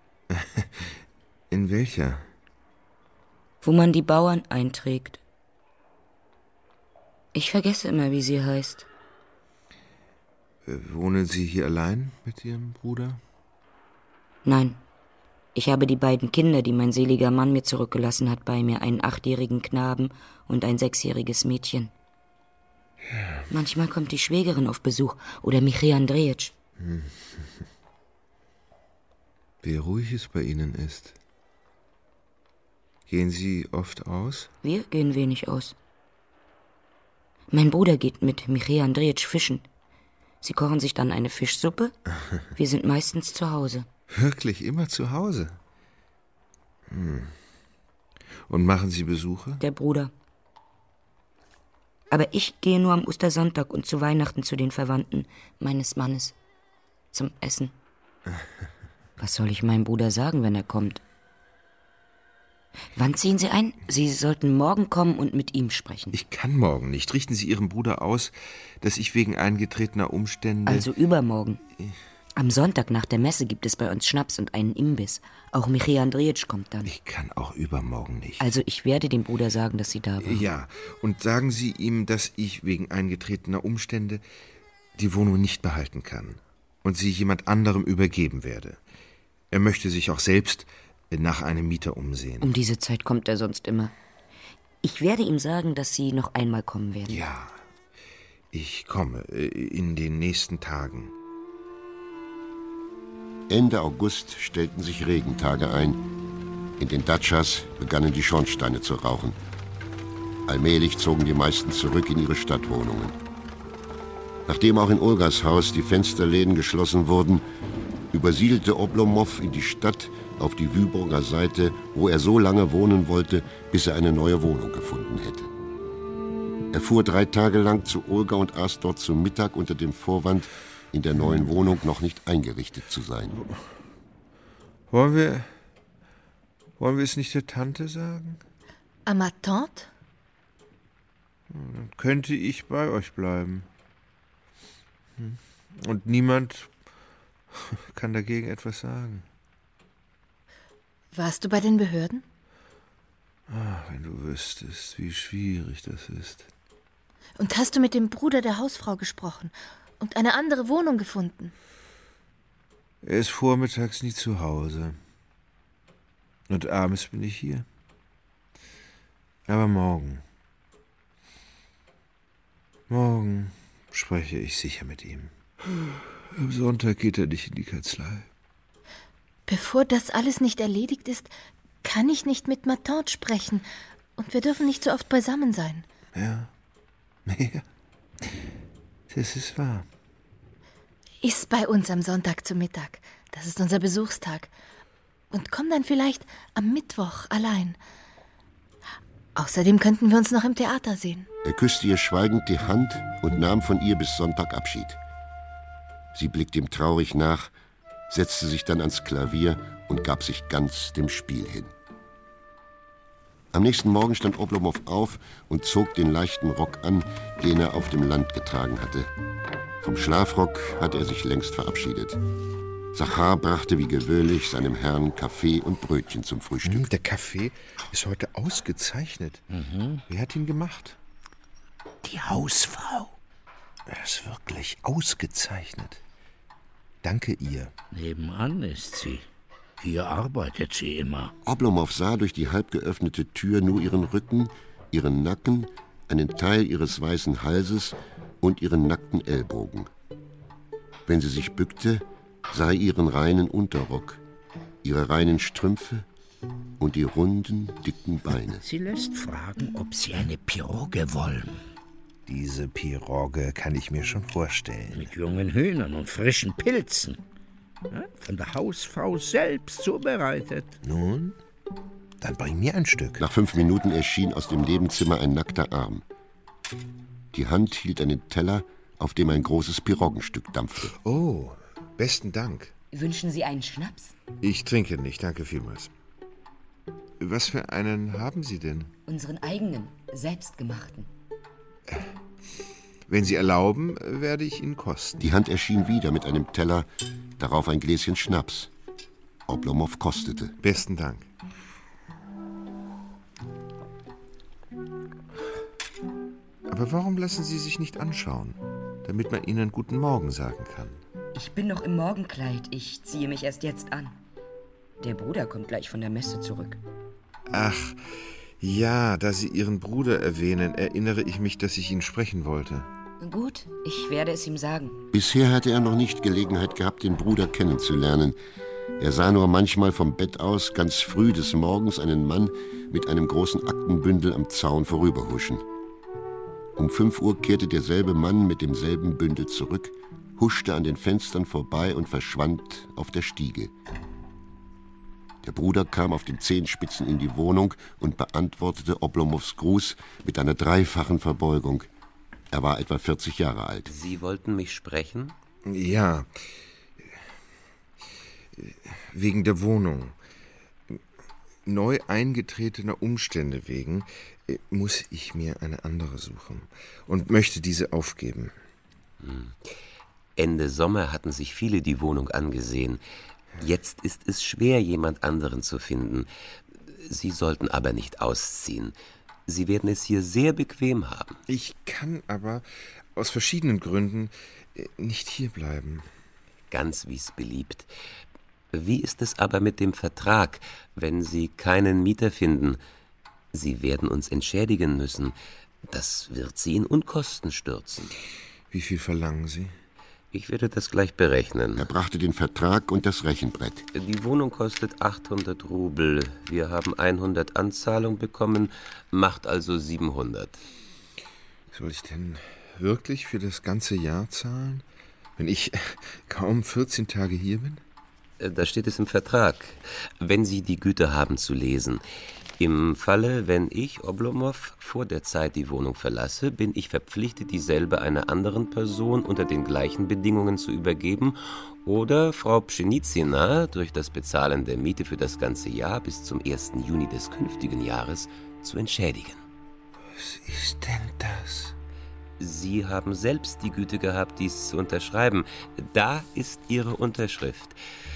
In welcher? Wo man die Bauern einträgt. Ich vergesse immer, wie sie heißt. Wohnen Sie hier allein mit Ihrem Bruder? Nein. Ich habe die beiden Kinder, die mein seliger Mann mir zurückgelassen hat, bei mir, einen 8-jährigen Knaben und ein 6-jähriges Mädchen. Ja. Manchmal kommt die Schwägerin auf Besuch oder Michail Andrejitsch. Wie ruhig es bei Ihnen ist. Gehen Sie oft aus? Wir gehen wenig aus. Mein Bruder geht mit Michael Andrejitsch fischen. Sie kochen sich dann eine Fischsuppe. Wir sind meistens zu Hause. Wirklich immer zu Hause? Und machen Sie Besuche? Der Bruder. Aber ich gehe nur am Ostersonntag und zu Weihnachten zu den Verwandten meines Mannes. Zum Essen. Was soll ich meinem Bruder sagen, wenn er kommt? Wann ziehen Sie ein? Sie sollten morgen kommen und mit ihm sprechen. Ich kann morgen nicht. Richten Sie Ihrem Bruder aus, dass ich wegen eingetretener Umstände... Also übermorgen. Am Sonntag nach der Messe gibt es bei uns Schnaps und einen Imbiss. Auch Michael Andrejitsch kommt dann. Ich kann auch übermorgen nicht. Also ich werde dem Bruder sagen, dass Sie da waren. Ja, und sagen Sie ihm, dass ich wegen eingetretener Umstände die Wohnung nicht behalten kann und sie jemand anderem übergeben werde. Er möchte sich auch selbst nach einem Mieter umsehen. Um diese Zeit kommt er sonst immer. Ich werde ihm sagen, dass Sie noch einmal kommen werden. Ja, ich komme in den nächsten Tagen. Ende August stellten sich Regentage ein. In den Datschas begannen die Schornsteine zu rauchen. Allmählich zogen die meisten zurück in ihre Stadtwohnungen. Nachdem auch in Olgas Haus die Fensterläden geschlossen wurden, übersiedelte Oblomow in die Stadt auf die Wyborger Seite, wo er so lange wohnen wollte, bis er eine neue Wohnung gefunden hätte. Er fuhr 3 Tage lang zu Olga und aß dort zu Mittag unter dem Vorwand, in der neuen Wohnung noch nicht eingerichtet zu sein. Wollen wir es nicht der Tante sagen? À ma tante? Dann könnte ich bei euch bleiben. Und niemand kann dagegen etwas sagen. Warst du bei den Behörden? Wenn du wüsstest, wie schwierig das ist. Und hast du mit dem Bruder der Hausfrau gesprochen und eine andere Wohnung gefunden? Er ist vormittags nie zu Hause. Und abends bin ich hier. Aber morgen spreche ich sicher mit ihm. Am Sonntag geht er nicht in die Kanzlei. Bevor das alles nicht erledigt ist, kann ich nicht mit ma tante sprechen. Und wir dürfen nicht so oft beisammen sein. Ja, das ist wahr. Iss bei uns am Sonntag zu Mittag. Das ist unser Besuchstag. Und komm dann vielleicht am Mittwoch allein. Außerdem könnten wir uns noch im Theater sehen. Er küsste ihr schweigend die Hand und nahm von ihr bis Sonntag Abschied. Sie blickte ihm traurig nach, setzte sich dann ans Klavier und gab sich ganz dem Spiel hin. Am nächsten Morgen stand Oblomow auf und zog den leichten Rock an, den er auf dem Land getragen hatte. Vom Schlafrock hatte er sich längst verabschiedet. Zachar brachte wie gewöhnlich seinem Herrn Kaffee und Brötchen zum Frühstück. Der Kaffee ist heute ausgezeichnet. Wer hat ihn gemacht? Die Hausfrau. Er ist wirklich ausgezeichnet. Danke ihr. Nebenan ist sie. Hier arbeitet sie immer. Oblomow sah durch die halb geöffnete Tür nur ihren Rücken, ihren Nacken, einen Teil ihres weißen Halses und ihren nackten Ellbogen. Wenn sie sich bückte, sah er ihren reinen Unterrock, ihre reinen Strümpfe und die runden, dicken Beine. Sie lässt fragen, ob sie eine Pirogue wollen. Diese Pirogue kann ich mir schon vorstellen. Mit jungen Hühnern und frischen Pilzen. Ja, von der Hausfrau selbst zubereitet. Nun, dann bring mir ein Stück. Nach 5 Minuten erschien aus dem Nebenzimmer ein nackter Arm. Die Hand hielt einen Teller, auf dem ein großes Piroggenstück dampfte. Oh, besten Dank. Wünschen Sie einen Schnaps? Ich trinke nicht, danke vielmals. Was für einen haben Sie denn? Unseren eigenen, selbstgemachten. Wenn Sie erlauben, werde ich ihn kosten. Die Hand erschien wieder mit einem Teller, darauf ein Gläschen Schnaps. Oblomow kostete. Besten Dank. Aber warum lassen Sie sich nicht anschauen, damit man Ihnen guten Morgen sagen kann? Ich bin noch im Morgenkleid. Ich ziehe mich erst jetzt an. Der Bruder kommt gleich von der Messe zurück. Ach, ja, da Sie Ihren Bruder erwähnen, erinnere ich mich, dass ich ihn sprechen wollte. Gut, ich werde es ihm sagen. Bisher hatte er noch nicht Gelegenheit gehabt, den Bruder kennenzulernen. Er sah nur manchmal vom Bett aus ganz früh des Morgens einen Mann mit einem großen Aktenbündel am Zaun vorüberhuschen. Um 5 Uhr kehrte derselbe Mann mit demselben Bündel zurück, huschte an den Fenstern vorbei und verschwand auf der Stiege. Der Bruder kam auf den Zehenspitzen in die Wohnung und beantwortete Oblomows Gruß mit einer dreifachen Verbeugung. Er war etwa 40 Jahre alt. Sie wollten mich sprechen? Ja. Wegen der Wohnung. Neu eingetretener Umstände wegen muss ich mir eine andere suchen und möchte diese aufgeben. Ende Sommer hatten sich viele die Wohnung angesehen. Jetzt ist es schwer, jemand anderen zu finden. Sie sollten aber nicht ausziehen. Sie werden es hier sehr bequem haben. Ich kann aber aus verschiedenen Gründen nicht hierbleiben. Ganz wie's beliebt. Wie ist es aber mit dem Vertrag, wenn Sie keinen Mieter finden? Sie werden uns entschädigen müssen. Das wird Sie in Unkosten stürzen. Wie viel verlangen Sie? Ich werde das gleich berechnen. Er brachte den Vertrag und das Rechenbrett. Die Wohnung kostet 800 Rubel. Wir haben 100 Anzahlung bekommen, macht also 700. Soll ich denn wirklich für das ganze Jahr zahlen, wenn ich kaum 14 Tage hier bin? Da steht es im Vertrag, wenn Sie die Güte haben zu lesen. Im Falle, wenn ich, Oblomow, vor der Zeit die Wohnung verlasse, bin ich verpflichtet, dieselbe einer anderen Person unter den gleichen Bedingungen zu übergeben oder Frau Pschenitzina durch das Bezahlen der Miete für das ganze Jahr bis zum 1. Juni des künftigen Jahres zu entschädigen. Was ist denn das? Sie haben selbst die Güte gehabt, dies zu unterschreiben. Da ist Ihre Unterschrift.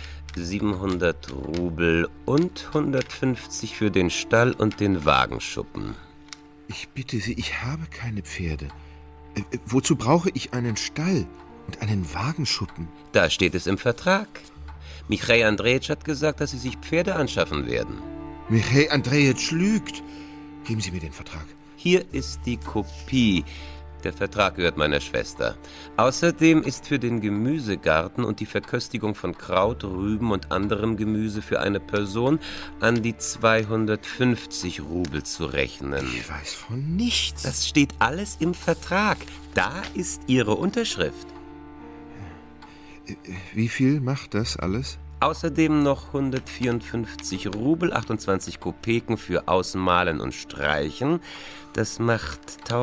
700 Rubel und 150 für den Stall und den Wagenschuppen. Ich bitte Sie, ich habe keine Pferde. Wozu brauche ich einen Stall und einen Wagenschuppen? Da steht es im Vertrag. Michej Andrejitsch hat gesagt, dass Sie sich Pferde anschaffen werden. Michej Andrejitsch lügt. Geben Sie mir den Vertrag. Hier ist die Kopie. Der Vertrag gehört meiner Schwester. Außerdem ist für den Gemüsegarten und die Verköstigung von Kraut, Rüben und anderem Gemüse für eine Person an die 250 Rubel zu rechnen. Ich weiß von nichts. Das steht alles im Vertrag. Da ist Ihre Unterschrift. Wie viel macht das alles? Außerdem noch 154 Rubel, 28 Kopeken für Ausmalen und Streichen. Das macht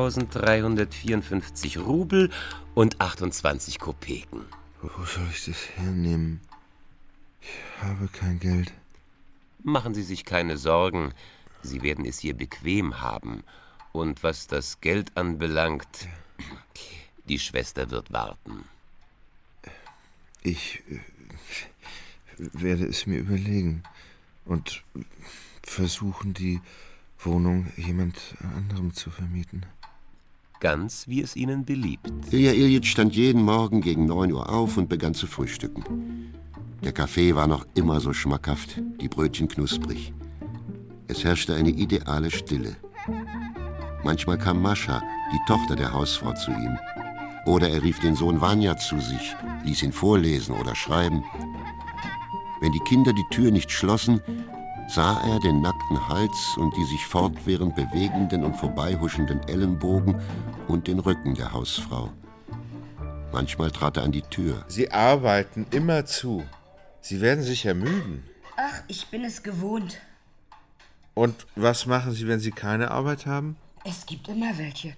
1354 Rubel und 28 Kopeken. Wo soll ich das hernehmen? Ich habe kein Geld. Machen Sie sich keine Sorgen. Sie werden es hier bequem haben. Und was das Geld anbelangt, die Schwester wird warten. Ich werde es mir überlegen und versuchen, die Wohnung jemand anderem zu vermieten. Ganz wie es Ihnen beliebt. Ilja Iljitsch stand jeden Morgen gegen 9 Uhr auf und begann zu frühstücken. Der Kaffee war noch immer so schmackhaft, die Brötchen knusprig. Es herrschte eine ideale Stille. Manchmal kam Mascha, die Tochter der Hausfrau, zu ihm. Oder er rief den Sohn Wanja zu sich, ließ ihn vorlesen oder schreiben. Wenn die Kinder die Tür nicht schlossen, sah er den nackten Hals und die sich fortwährend bewegenden und vorbeihuschenden Ellenbogen und den Rücken der Hausfrau. Manchmal trat er an die Tür. Sie arbeiten immer zu. Sie werden sich ermüden. Ach, ich bin es gewohnt. Und was machen Sie, wenn Sie keine Arbeit haben? Es gibt immer welche.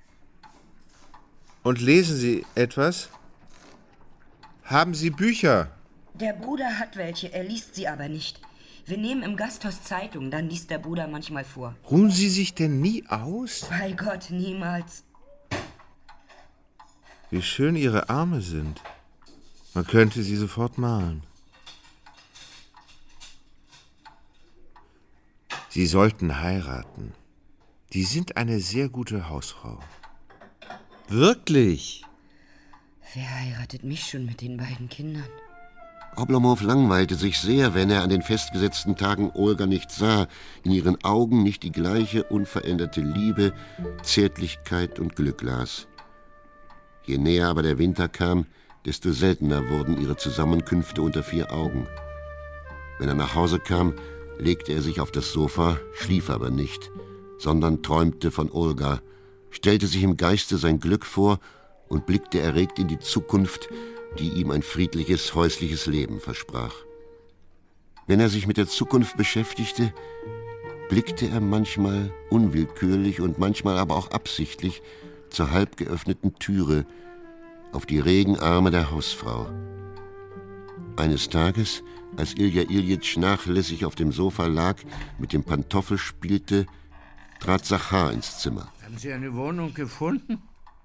Und lesen Sie etwas? Haben Sie Bücher? Der Bruder hat welche, er liest sie aber nicht. Wir nehmen im Gasthaus Zeitung, dann liest der Bruder manchmal vor. Ruhen Sie sich denn nie aus? Bei Gott, niemals. Wie schön Ihre Arme sind. Man könnte sie sofort malen. Sie sollten heiraten. Die sind eine sehr gute Hausfrau. Wirklich? Wer heiratet mich schon mit den beiden Kindern? Oblomow langweilte sich sehr, wenn er an den festgesetzten Tagen Olga nicht sah, in ihren Augen nicht die gleiche unveränderte Liebe, Zärtlichkeit und Glück las. Je näher aber der Winter kam, desto seltener wurden ihre Zusammenkünfte unter 4 Augen. Wenn er nach Hause kam, legte er sich auf das Sofa, schlief aber nicht, sondern träumte von Olga, stellte sich im Geiste sein Glück vor und blickte erregt in die Zukunft, die ihm ein friedliches, häusliches Leben versprach. Wenn er sich mit der Zukunft beschäftigte, blickte er manchmal unwillkürlich und manchmal aber auch absichtlich zur halb geöffneten Türe auf die regen Arme der Hausfrau. Eines Tages, als Ilja Iljitsch nachlässig auf dem Sofa lag, mit dem Pantoffel spielte, trat Zachar ins Zimmer. Haben Sie eine Wohnung gefunden?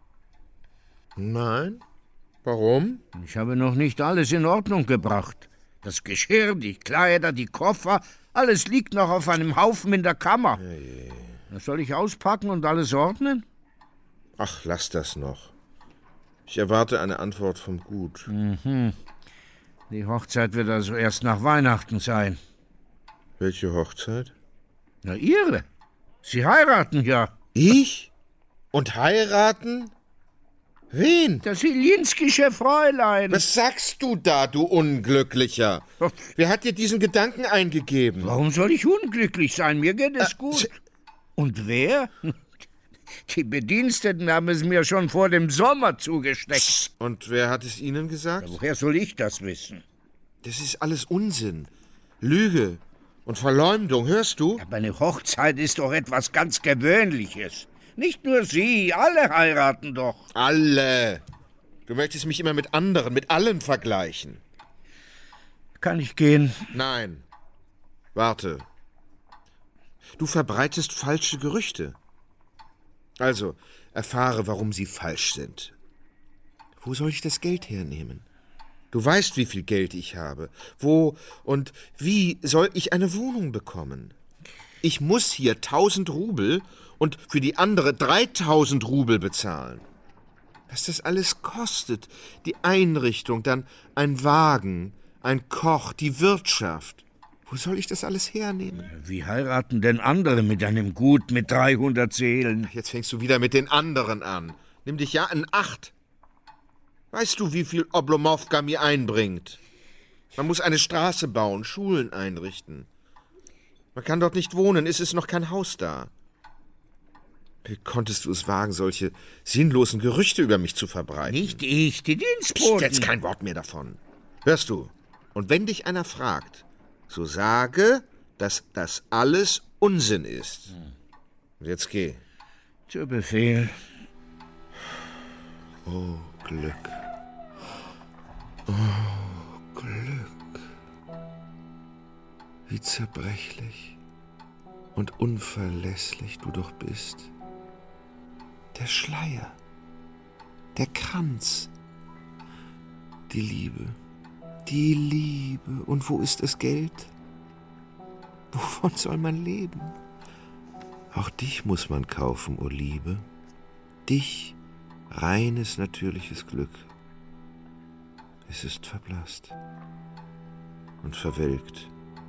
Nein. Warum? Ich habe noch nicht alles in Ordnung gebracht. Das Geschirr, die Kleider, die Koffer, alles liegt noch auf einem Haufen in der Kammer. Hey. Das soll ich auspacken und alles ordnen? Ach, lass das noch. Ich erwarte eine Antwort vom Gut. Mhm. Die Hochzeit wird also erst nach Weihnachten sein. Welche Hochzeit? Na, Ihre. Sie heiraten ja. Ich? Und heiraten? Wen? Das Ilinskische Fräulein. Was sagst du da, du Unglücklicher? Wer hat dir diesen Gedanken eingegeben? Warum soll ich unglücklich sein? Mir geht es gut. Und wer? Die Bediensteten haben es mir schon vor dem Sommer zugesteckt. Und wer hat es Ihnen gesagt? Ja, woher soll ich das wissen? Das ist alles Unsinn. Lüge und Verleumdung, hörst du? Aber eine Hochzeit ist doch etwas ganz Gewöhnliches. Nicht nur Sie, alle heiraten doch. Alle. Du möchtest mich immer mit anderen, mit allen vergleichen. Kann ich gehen? Nein. Warte. Du verbreitest falsche Gerüchte. Also, erfahre, warum sie falsch sind. Wo soll ich das Geld hernehmen? Du weißt, wie viel Geld ich habe. Wo und wie soll ich eine Wohnung bekommen? Ich muss hier 1000 Rubel und für die andere 3000 Rubel bezahlen. Was das alles kostet, die Einrichtung, dann ein Wagen, ein Koch, die Wirtschaft. Wo soll ich das alles hernehmen? Wie heiraten denn andere mit einem Gut mit 300 Seelen? Jetzt fängst du wieder mit den anderen an. Nimm dich ja in Acht. Weißt du, wie viel Oblomowka mir einbringt? Man muss eine Straße bauen, Schulen einrichten. Man kann dort nicht wohnen, es ist noch kein Haus da. Wie konntest du es wagen, solche sinnlosen Gerüchte über mich zu verbreiten? Nicht ich, die Dienstboten. Psst, jetzt kein Wort mehr davon. Hörst du? Und wenn dich einer fragt, so sage, dass das alles Unsinn ist. Und jetzt geh. Zu Befehl. Oh, Glück. Oh, Glück. Wie zerbrechlich und unverlässlich du doch bist. Der Schleier, der Kranz, die Liebe. Die Liebe. Und wo ist das Geld? Wovon soll man leben? Auch dich muss man kaufen, o Liebe. Dich, reines, natürliches Glück. Es ist verblasst und verwelkt.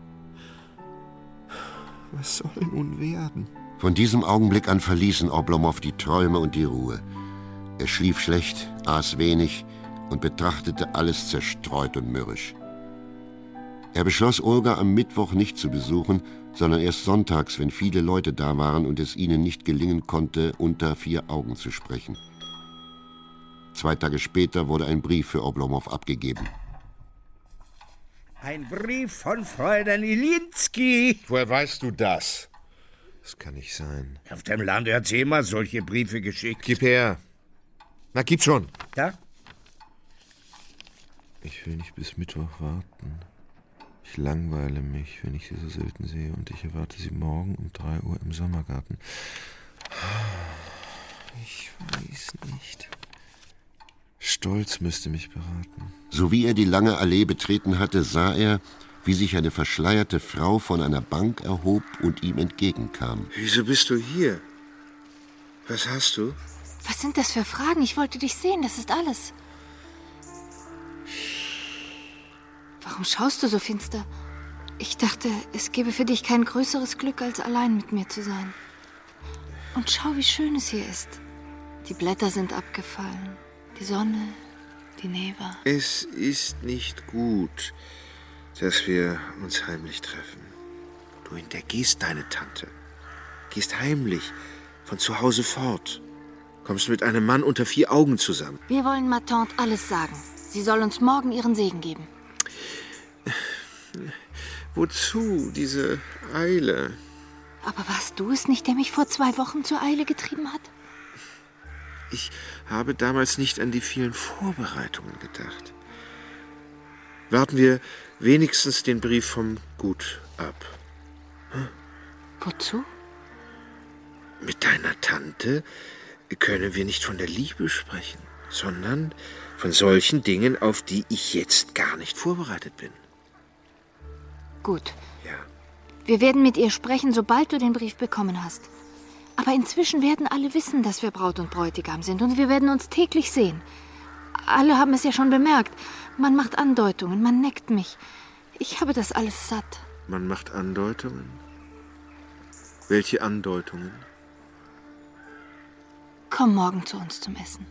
Was soll nun werden? Von diesem Augenblick an verließen Oblomow die Träume und die Ruhe. Er schlief schlecht, aß wenig und betrachtete alles zerstreut und mürrisch. Er beschloss, Olga am Mittwoch nicht zu besuchen, sondern erst sonntags, wenn viele Leute da waren und es ihnen nicht gelingen konnte, unter 4 Augen zu sprechen. 2 Tage später wurde ein Brief für Oblomow abgegeben. Ein Brief von Fräulein Ilinski. Woher weißt du das? Das kann nicht sein. Auf dem Lande hat sie immer solche Briefe geschickt. Gib her. Na, gib schon. Da? Ich will nicht bis Mittwoch warten. Ich langweile mich, wenn ich sie so selten sehe, und ich erwarte sie morgen um 3 Uhr im Sommergarten. Ich weiß nicht. Stolz müsste mich beraten. So wie er die lange Allee betreten hatte, sah er, wie sich eine verschleierte Frau von einer Bank erhob und ihm entgegenkam. Wieso bist du hier? Was hast du? Was sind das für Fragen? Ich wollte dich sehen, das ist alles. Warum schaust du so finster? Ich dachte, es gäbe für dich kein größeres Glück, als allein mit mir zu sein. Und schau, wie schön es hier ist. Die Blätter sind abgefallen. Die Sonne, die Neva. Es ist nicht gut, dass wir uns heimlich treffen. Du hintergehst deine Tante. Gehst heimlich von zu Hause fort. kommst mit einem Mann unter 4 Augen zusammen. Wir wollen ma Tante alles sagen. Sie soll uns morgen ihren Segen geben. Wozu diese Eile? Aber warst du es nicht, der mich vor 2 Wochen zur Eile getrieben hat? Ich habe damals nicht an die vielen Vorbereitungen gedacht. Warten wir wenigstens den Brief vom Gut ab. Hm? Wozu? Mit deiner Tante können wir nicht von der Liebe sprechen, sondern von solchen Dingen, auf die ich jetzt gar nicht vorbereitet bin. Gut. Ja. Wir werden mit ihr sprechen, sobald du den Brief bekommen hast. Aber inzwischen werden alle wissen, dass wir Braut und Bräutigam sind und wir werden uns täglich sehen. Alle haben es ja schon bemerkt. Man macht Andeutungen, man neckt mich. Ich habe das alles satt. Man macht Andeutungen? Welche Andeutungen? Komm morgen zu uns zum Essen.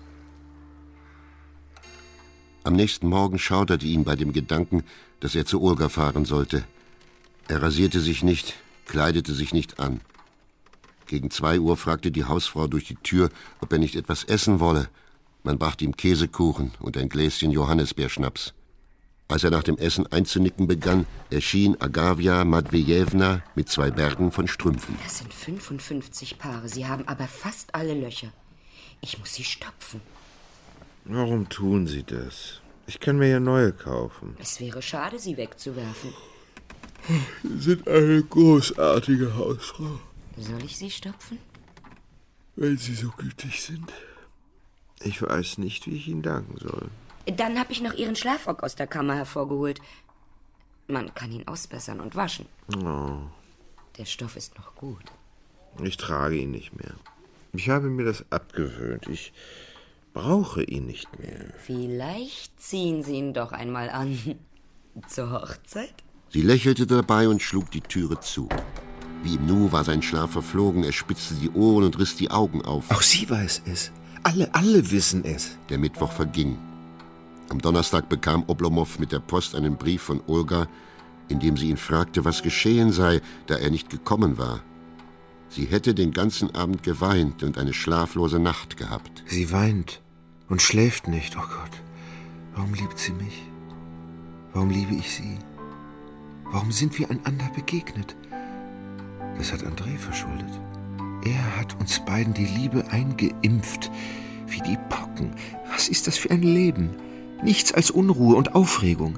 Am nächsten Morgen schauderte ihn bei dem Gedanken, dass er zu Olga fahren sollte. Er rasierte sich nicht, kleidete sich nicht an. Gegen 2 Uhr fragte die Hausfrau durch die Tür, ob er nicht etwas essen wolle. Man brachte ihm Käsekuchen und ein Gläschen Johannisbeerschnaps. Als er nach dem Essen einzunicken begann, erschien Agafja Matwejewna mit 2 Bergen von Strümpfen. Das sind 55 Paare. Sie haben aber fast alle Löcher. Ich muss sie stopfen. Warum tun Sie das? Ich kann mir ja neue kaufen. Es wäre schade, sie wegzuwerfen. Sie sind eine großartige Hausfrau. Soll ich sie stopfen? Wenn Sie so gütig sind. Ich weiß nicht, wie ich Ihnen danken soll. Dann habe ich noch Ihren Schlafrock aus der Kammer hervorgeholt. Man kann ihn ausbessern und waschen. Oh. Der Stoff ist noch gut. Ich trage ihn nicht mehr. Ich habe mir das abgewöhnt. Ich brauche ihn nicht mehr. Vielleicht ziehen Sie ihn doch einmal an. Zur Hochzeit? Sie lächelte dabei und schlug die Türe zu. Wie im Nu war sein Schlaf verflogen. Er spitzte die Ohren und riss die Augen auf. Auch sie weiß es. Alle wissen es. Der Mittwoch verging. Am Donnerstag bekam Oblomow mit der Post einen Brief von Olga, in dem sie ihn fragte, was geschehen sei, da er nicht gekommen war. Sie hätte den ganzen Abend geweint und eine schlaflose Nacht gehabt. Sie weint und schläft nicht. Oh Gott, warum liebt sie mich? Warum liebe ich sie? Warum sind wir einander begegnet? Das hat André verschuldet. Er hat uns beiden die Liebe eingeimpft, wie die Pocken. Was ist das für ein Leben? Nichts als Unruhe und Aufregung.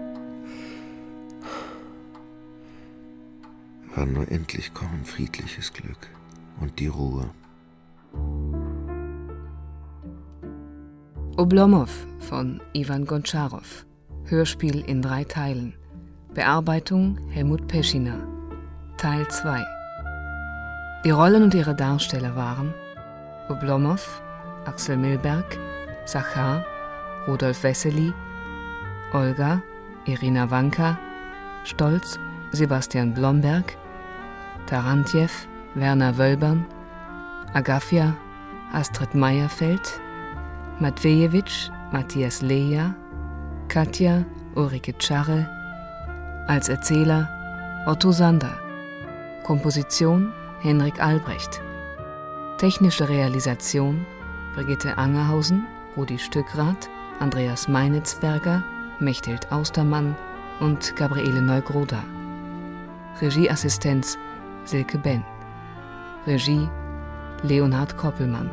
Wann nur endlich kommen friedliches Glück und die Ruhe. Oblomow von Iwan Gontscharow. Hörspiel in 3 Teilen. Bearbeitung Helmut Peschiner. Teil 2. Die Rollen und ihre Darsteller waren Oblomow, Axel Milberg, Zachar, Rudolf Wessely, Olga, Irina Wanka, Stolz, Sebastian Blomberg, Tarantjew, Werner Wölbern, Agafja, Astrid Meyerfeld, Matwejewitsch, Matthias Leja, Katja, Ulrike Czarre, als Erzähler Otto Sander, Komposition Henrik Albrecht, technische Realisation Brigitte Angerhausen, Rudi Stückrath, Andreas Meinitzberger, Mechthild Austermann und Gabriele Neugroda. Regieassistenz Silke Benn. Regie Leonhard Koppelmann.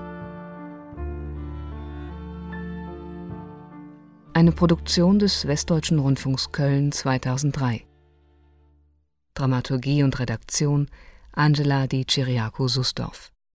Eine Produktion des Westdeutschen Rundfunks Köln 2003. Dramaturgie und Redaktion Angela Di Ciriaco-Susdorf.